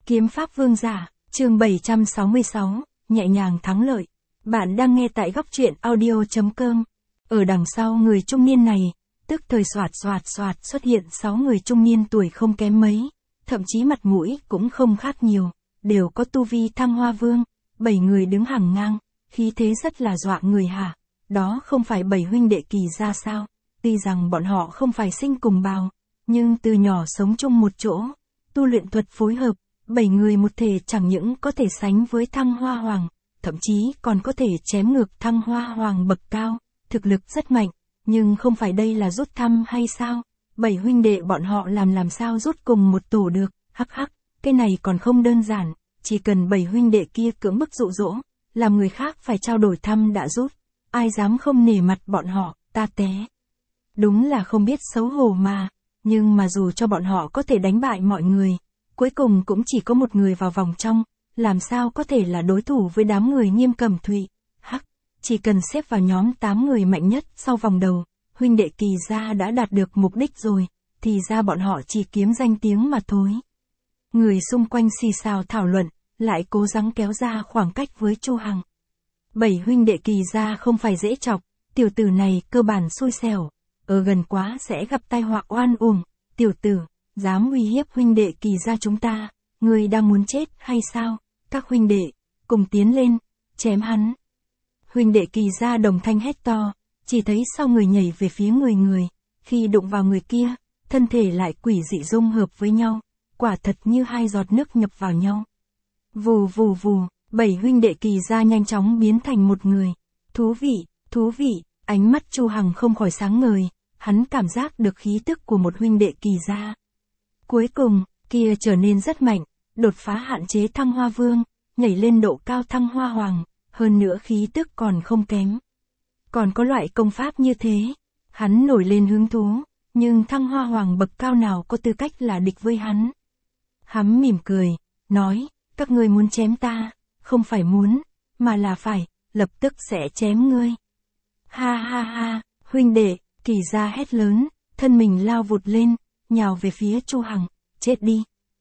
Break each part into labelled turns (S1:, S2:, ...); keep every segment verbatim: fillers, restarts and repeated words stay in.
S1: Kiếm pháp vương giả, chương bảy trăm sáu mươi sáu, nhẹ nhàng thắng lợi. Bạn đang nghe tại góc truyện audio.com. Ở đằng sau người trung niên này, tức thời soạt soạt soạt xuất hiện sáu người trung niên tuổi không kém mấy, thậm chí mặt mũi cũng không khác nhiều, đều có tu vi Thăng Hoa Vương, bảy người đứng hàng ngang, khí thế rất là dọa người hả? Đó không phải bảy huynh đệ Kỳ gia sao? Tuy rằng bọn họ không phải sinh cùng bào, nhưng từ nhỏ sống chung một chỗ, tu luyện thuật phối hợp, bảy người một thể chẳng những có thể sánh với Thăng Hoa Hoàng, thậm chí còn có thể chém ngược Thăng Hoa Hoàng bậc cao, thực lực rất mạnh, nhưng không phải đây là rút thăm hay sao? Bảy huynh đệ bọn họ làm làm sao rút cùng một tổ được, hắc hắc, cái này còn không đơn giản, chỉ cần bảy huynh đệ kia cưỡng bức dụ dỗ, làm người khác phải trao đổi thăm đã rút, ai dám không nể mặt bọn họ, ta té. Đúng là không biết xấu hổ mà, nhưng mà dù cho bọn họ có thể đánh bại mọi người, cuối cùng cũng chỉ có một người vào vòng trong, làm sao có thể là đối thủ với đám người Nghiêm Cẩm Thụy. Hắc, chỉ cần xếp vào nhóm tám người mạnh nhất sau vòng đầu, huynh đệ Kỳ gia đã đạt được mục đích rồi, thì ra bọn họ chỉ kiếm danh tiếng mà thôi. Người xung quanh xì xào thảo luận, lại cố gắng kéo ra khoảng cách với Chu Hằng. Bảy huynh đệ Kỳ gia không phải dễ chọc, tiểu tử này cơ bản xui xẻo, ở gần quá sẽ gặp tai họa oan uổng. Tiểu tử, dám uy hiếp huynh đệ Kỳ gia chúng ta, ngươi đang muốn chết hay sao? Các huynh đệ, cùng tiến lên, chém hắn. Huynh đệ Kỳ gia đồng thanh hét to, chỉ thấy sau người nhảy về phía người người, khi đụng vào người kia, thân thể lại quỷ dị dung hợp với nhau, quả thật như hai giọt nước nhập vào nhau. Vù vù vù, bảy huynh đệ Kỳ gia nhanh chóng biến thành một người. Thú vị, thú vị, ánh mắt Chu Hằng không khỏi sáng ngời, hắn cảm giác được khí tức của một huynh đệ Kỳ gia. Cuối cùng, kia trở nên rất mạnh, đột phá hạn chế Thăng Hoa Vương, nhảy lên độ cao Thăng Hoa Hoàng, hơn nữa khí tức còn không kém. Còn có loại công pháp như thế, hắn nổi lên hứng thú, nhưng Thăng Hoa Hoàng bậc cao nào có tư cách là địch với hắn. Hắn mỉm cười, nói, các ngươi muốn chém ta, không phải muốn, mà là phải, lập tức sẽ chém ngươi. Ha ha ha, huynh đệ, Kỳ gia hét lớn, thân mình lao vụt lên, nhào về phía Chu Hằng, chết đi.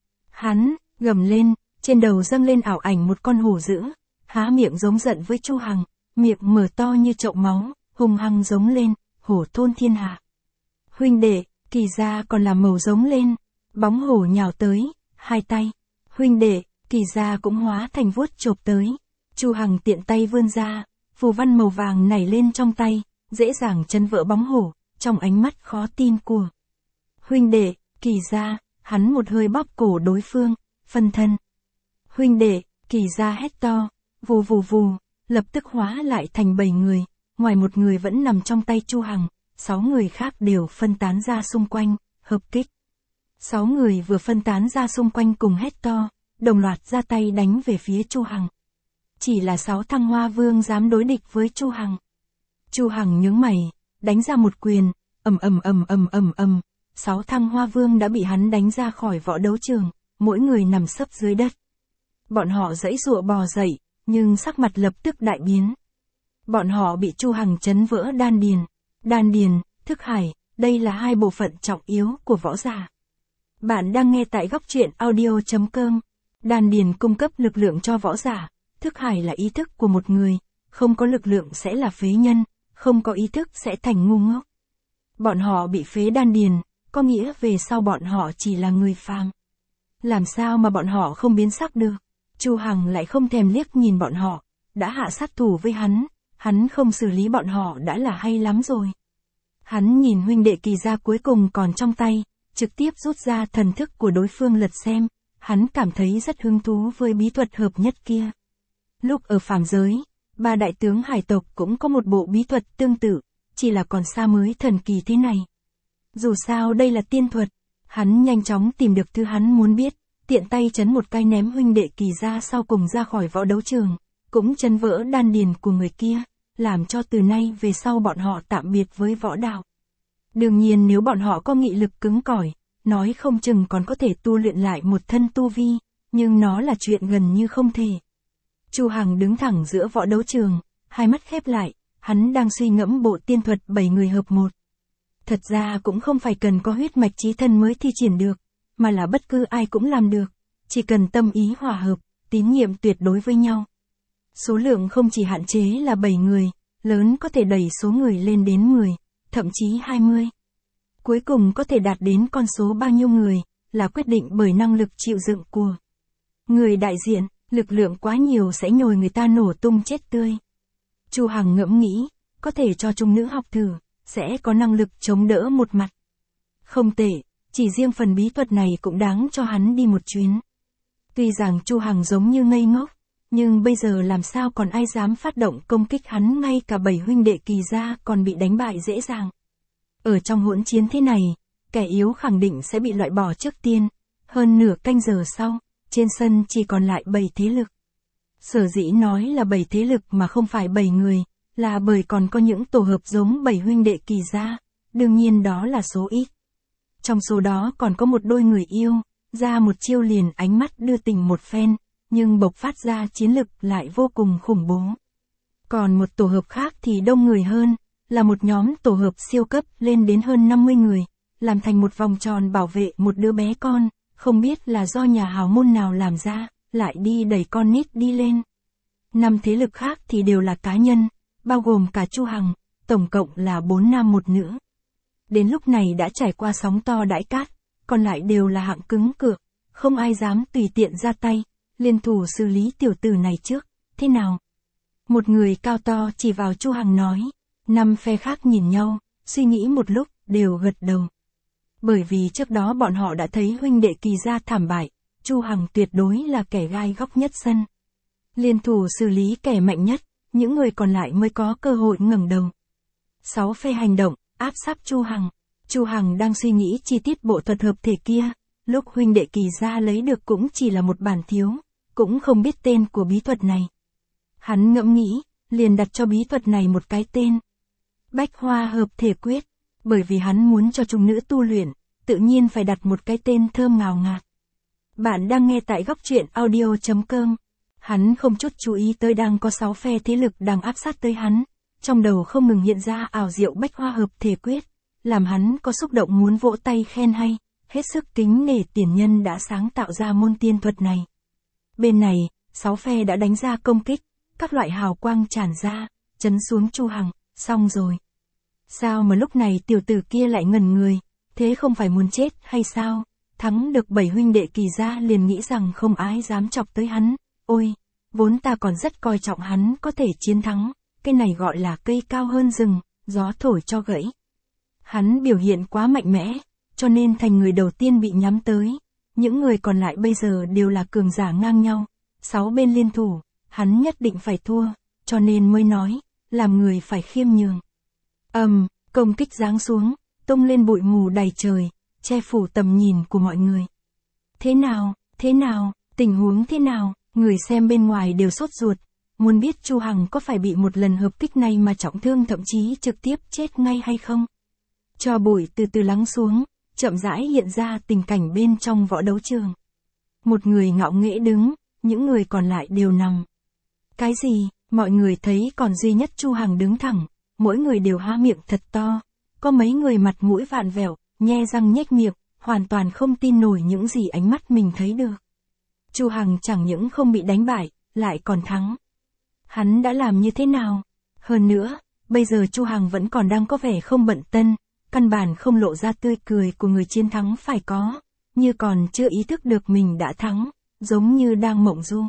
S1: Hắn, gầm lên, trên đầu dâng lên ảo ảnh một con hổ dữ, há miệng giống giận với Chu Hằng, miệng mở to như chậu máu, hung hăng giống lên, hổ thôn thiên hạ. Huynh đệ, Kỳ gia còn làm màu giống lên, bóng hổ nhào tới, hai tay. Huynh đệ, Kỳ gia cũng hóa thành vuốt chộp tới. Chu Hằng tiện tay vươn ra, phù văn màu vàng nảy lên trong tay, dễ dàng chấn vỡ bóng hổ, trong ánh mắt khó tin của huynh đệ, Kỳ gia, hắn một hơi bóp cổ đối phương, phân thân. Huynh đệ, Kỳ gia hét to, vù vù vù, lập tức hóa lại thành bảy người, ngoài một người vẫn nằm trong tay Chu Hằng, sáu người khác đều phân tán ra xung quanh, hợp kích. Sáu người vừa phân tán ra xung quanh cùng hét to, đồng loạt ra tay đánh về phía Chu Hằng. Chỉ là sáu Thăng Hoa Vương dám đối địch với Chu Hằng. Chu Hằng nhướng mày, đánh ra một quyền, ầm ầm ầm ầm ầm ầm, sáu Thăng Hoa Vương đã bị hắn đánh ra khỏi võ đấu trường, mỗi người nằm sấp dưới đất. Bọn họ giãy giụa bò dậy, nhưng sắc mặt lập tức đại biến. Bọn họ bị Chu Hằng chấn vỡ đan điền, đan điền, thức hải, đây là hai bộ phận trọng yếu của võ giả. Bạn đang nghe tại góc truyện audio.com. Đan điền cung cấp lực lượng cho võ giả, thức hải là ý thức của một người, không có lực lượng sẽ là phế nhân, không có ý thức sẽ thành ngu ngốc. Bọn họ bị phế đan điền, có nghĩa về sau bọn họ chỉ là người phàm. Làm sao mà bọn họ không biến sắc được? Chu Hằng lại không thèm liếc nhìn bọn họ, đã hạ sát thủ với hắn, hắn không xử lý bọn họ đã là hay lắm rồi. Hắn nhìn huynh đệ Kỳ gia cuối cùng còn trong tay, trực tiếp rút ra thần thức của đối phương lật xem, hắn cảm thấy rất hứng thú với bí thuật hợp nhất kia. Lúc ở phàm giới, ba đại tướng hải tộc cũng có một bộ bí thuật tương tự, chỉ là còn xa mới thần kỳ thế này. Dù sao đây là tiên thuật, hắn nhanh chóng tìm được thứ hắn muốn biết, tiện tay chấn một cái ném huynh đệ Kỳ gia sau cùng ra khỏi võ đấu trường, cũng chấn vỡ đan điền của người kia, làm cho từ nay về sau bọn họ tạm biệt với võ đạo. Đương nhiên nếu bọn họ có nghị lực cứng cỏi, nói không chừng còn có thể tu luyện lại một thân tu vi, nhưng nó là chuyện gần như không thể. Chu Hằng đứng thẳng giữa võ đấu trường, hai mắt khép lại, hắn đang suy ngẫm bộ tiên thuật bảy người hợp một. Thật ra cũng không phải cần có huyết mạch chí thân mới thi triển được, mà là bất cứ ai cũng làm được. chỉ cần tâm ý hòa hợp, tín nhiệm tuyệt đối với nhau. Số lượng không chỉ hạn chế là bảy người, lớn có thể đẩy số người lên đến mười, thậm chí hai mươi. Cuối cùng có thể đạt đến con số bao nhiêu người, là quyết định bởi năng lực chịu đựng của người đại diện, lực lượng quá nhiều sẽ nhồi người ta nổ tung chết tươi. Chu Hằng ngẫm nghĩ, có thể cho trung nữ học thử, sẽ có năng lực chống đỡ một mặt. Không tệ, chỉ riêng phần bí thuật này cũng đáng cho hắn đi một chuyến. Tuy rằng Chu Hằng giống như ngây ngốc, nhưng bây giờ làm sao còn ai dám phát động công kích hắn, ngay cả bảy huynh đệ Kỳ gia còn bị đánh bại dễ dàng. Ở trong hỗn chiến thế này, kẻ yếu khẳng định sẽ bị loại bỏ trước tiên, hơn nửa canh giờ sau, trên sân chỉ còn lại bảy thế lực. Sở dĩ nói là bảy thế lực mà không phải bảy người, là bởi còn có những tổ hợp giống bảy huynh đệ Kỳ gia, đương nhiên đó là số ít. Trong số đó còn có một đôi người yêu, ra một chiêu liền ánh mắt đưa tình một phen, nhưng bộc phát ra chiến lực lại vô cùng khủng bố. Còn một tổ hợp khác thì đông người hơn, là một nhóm tổ hợp siêu cấp lên đến hơn năm mươi người, làm thành một vòng tròn bảo vệ một đứa bé con, không biết là do nhà hào môn nào làm ra, lại đi đẩy con nít đi lên. Năm thế lực khác thì đều là cá nhân, bao gồm cả Chu Hằng, tổng cộng là bốn nam một nữ. Đến lúc này đã trải qua sóng to đãi cát, còn lại đều là hạng cứng cược, không ai dám tùy tiện ra tay, liên thủ xử lý tiểu tử này trước, thế nào? Một người cao to chỉ vào Chu Hằng nói, năm phe khác nhìn nhau, suy nghĩ một lúc, đều gật đầu. Bởi vì trước đó bọn họ đã thấy huynh đệ Kỳ gia thảm bại, Chu Hằng tuyệt đối là kẻ gai góc nhất sân. Liên thủ xử lý kẻ mạnh nhất, những người còn lại mới có cơ hội ngẩng đầu. Sáu phe hành động, áp sát Chu Hằng. Chu Hằng đang suy nghĩ chi tiết bộ thuật hợp thể kia, lúc huynh đệ Kỳ gia lấy được cũng chỉ là một bản thiếu, cũng không biết tên của bí thuật này. Hắn ngẫm nghĩ, liền đặt cho bí thuật này một cái tên. Bách Hoa hợp thể quyết, bởi vì hắn muốn cho trung nữ tu luyện, tự nhiên phải đặt một cái tên thơm ngào ngạt. Bạn đang nghe tại góc truyện audio chấm com. Hắn không chút chú ý tới đang có sáu phe thế lực đang áp sát tới hắn, trong đầu không ngừng hiện ra ảo diệu Bách Hoa hợp thể quyết, làm hắn có xúc động muốn vỗ tay khen hay, hết sức kính nể tiền nhân đã sáng tạo ra môn tiên thuật này. Bên này, sáu phe đã đánh ra công kích, các loại hào quang tràn ra, chấn xuống Chu Hằng, xong rồi. Sao mà lúc này tiểu tử kia lại ngẩn người, thế không phải muốn chết hay sao? Thắng được bảy huynh đệ Kỳ gia liền nghĩ rằng không ai dám chọc tới hắn, ôi, vốn ta còn rất coi trọng hắn có thể chiến thắng, cái này gọi là cây cao hơn rừng, gió thổi cho gãy. Hắn biểu hiện quá mạnh mẽ, cho nên thành người đầu tiên bị nhắm tới, những người còn lại bây giờ đều là cường giả ngang nhau, sáu bên liên thủ, hắn nhất định phải thua, cho nên mới nói, làm người phải khiêm nhường. Ầm, um, công kích giáng xuống, tung lên bụi mù đầy trời, che phủ tầm nhìn của mọi người. Thế nào, thế nào, tình huống thế nào, người xem bên ngoài đều sốt ruột, muốn biết Chu Hằng có phải bị một lần hợp kích này mà trọng thương thậm chí trực tiếp chết ngay hay không. Cho bụi từ từ lắng xuống, chậm rãi hiện ra tình cảnh bên trong võ đấu trường. Một người ngạo nghễ đứng, những người còn lại đều nằm. Cái gì, mọi người thấy còn duy nhất Chu Hằng đứng thẳng, mỗi người đều há miệng thật to, có mấy người mặt mũi vạn vẹo, nhe răng nhếch miệng, hoàn toàn không tin nổi những gì ánh mắt mình thấy được. Chu Hằng chẳng những không bị đánh bại, lại còn thắng. Hắn đã làm như thế nào? Hơn nữa, bây giờ Chu Hằng vẫn còn đang có vẻ không bận tân, căn bản không lộ ra tươi cười của người chiến thắng phải có, như còn chưa ý thức được mình đã thắng, giống như đang mộng du.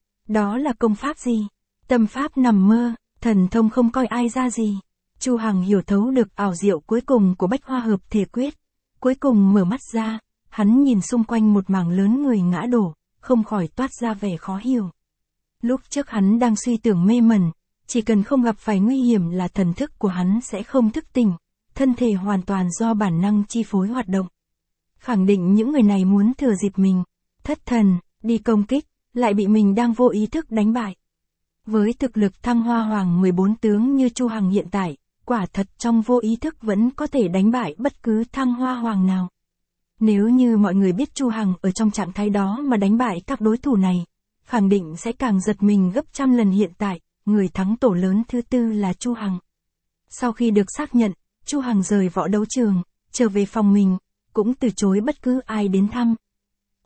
S1: Đó là công pháp gì? Tâm pháp nằm mơ, thần thông không coi ai ra gì. Chu Hằng hiểu thấu được ảo diệu cuối cùng của Bách Hoa hợp thể quyết, cuối cùng mở mắt ra, hắn nhìn xung quanh một mảng lớn người ngã đổ, không khỏi toát ra vẻ khó hiểu. Lúc trước hắn đang suy tưởng mê mẩn, chỉ cần không gặp phải nguy hiểm là thần thức của hắn sẽ không thức tỉnh, thân thể hoàn toàn do bản năng chi phối hoạt động. Khẳng định những người này muốn thừa dịp mình thất thần, đi công kích, lại bị mình đang vô ý thức đánh bại. Với thực lực Thăng Hoa Hoàng mười bốn tướng như Chu Hằng hiện tại, quả thật trong vô ý thức vẫn có thể đánh bại bất cứ Thăng Hoa Hoàng nào. Nếu như mọi người biết Chu Hằng ở trong trạng thái đó mà đánh bại các đối thủ này, khẳng định sẽ càng giật mình gấp trăm lần. Hiện tại, người thắng tổ lớn thứ tư là Chu Hằng. Sau khi được xác nhận, Chu Hằng rời võ đấu trường, trở về phòng mình, cũng từ chối bất cứ ai đến thăm.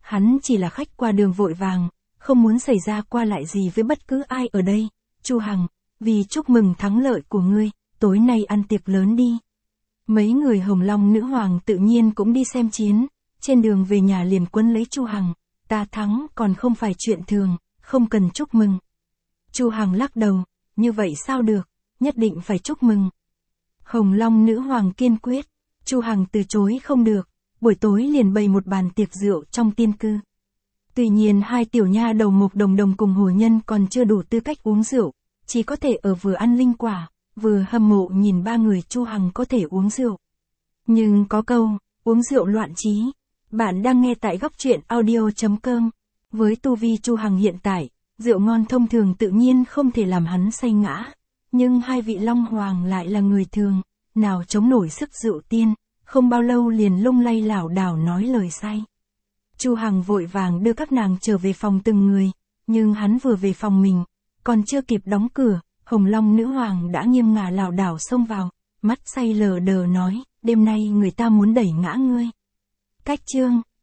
S1: Hắn chỉ là khách qua đường vội vàng, không muốn xảy ra qua lại gì với bất cứ ai ở đây. Chu Hằng, vì chúc mừng thắng lợi của ngươi, tối nay ăn tiệc lớn đi. Mấy người Hồng Long nữ hoàng tự nhiên cũng đi xem chiến, trên đường về nhà liền quấn lấy Chu Hằng, ta thắng còn không phải chuyện thường, không cần chúc mừng. Chu Hằng lắc đầu, như vậy sao được, nhất định phải chúc mừng. Hồng Long nữ hoàng kiên quyết, Chu Hằng từ chối không được, buổi tối liền bày một bàn tiệc rượu trong tiên cư. Tuy nhiên hai tiểu nha đầu Mộc Đồng Đồng cùng Hồ Nhân còn chưa đủ tư cách uống rượu, chỉ có thể ở vừa ăn linh quả, vừa hâm mộ nhìn ba người Chu Hằng có thể uống rượu. Nhưng có câu, uống rượu loạn trí. Bạn đang nghe tại góc truyện audio chấm com. Với tu vi Chu Hằng hiện tại, rượu ngon thông thường tự nhiên không thể làm hắn say ngã. Nhưng hai vị Long Hoàng lại là người thường, nào chống nổi sức rượu tiên, không bao lâu liền lung lay lảo đảo nói lời say. Chu Hằng vội vàng đưa các nàng trở về phòng từng người, nhưng hắn vừa về phòng mình, còn chưa kịp đóng cửa, Hồng Long nữ hoàng đã nghiêng ngả lảo đảo xông vào, mắt say lờ đờ nói, đêm nay người ta muốn đẩy ngã ngươi. Cách chương